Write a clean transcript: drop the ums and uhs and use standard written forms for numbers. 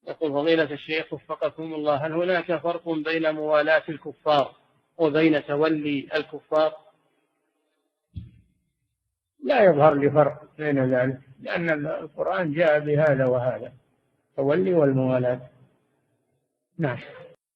يقول فضيلة الشيخ وفقكم الله، هل هناك فرق بين موالاة الكفار وبين تولي الكفار؟ لا يظهر لي فرق بين ذلك، لأن القرآن جاء بهذا وهذا، تولي والموالاة. نعم.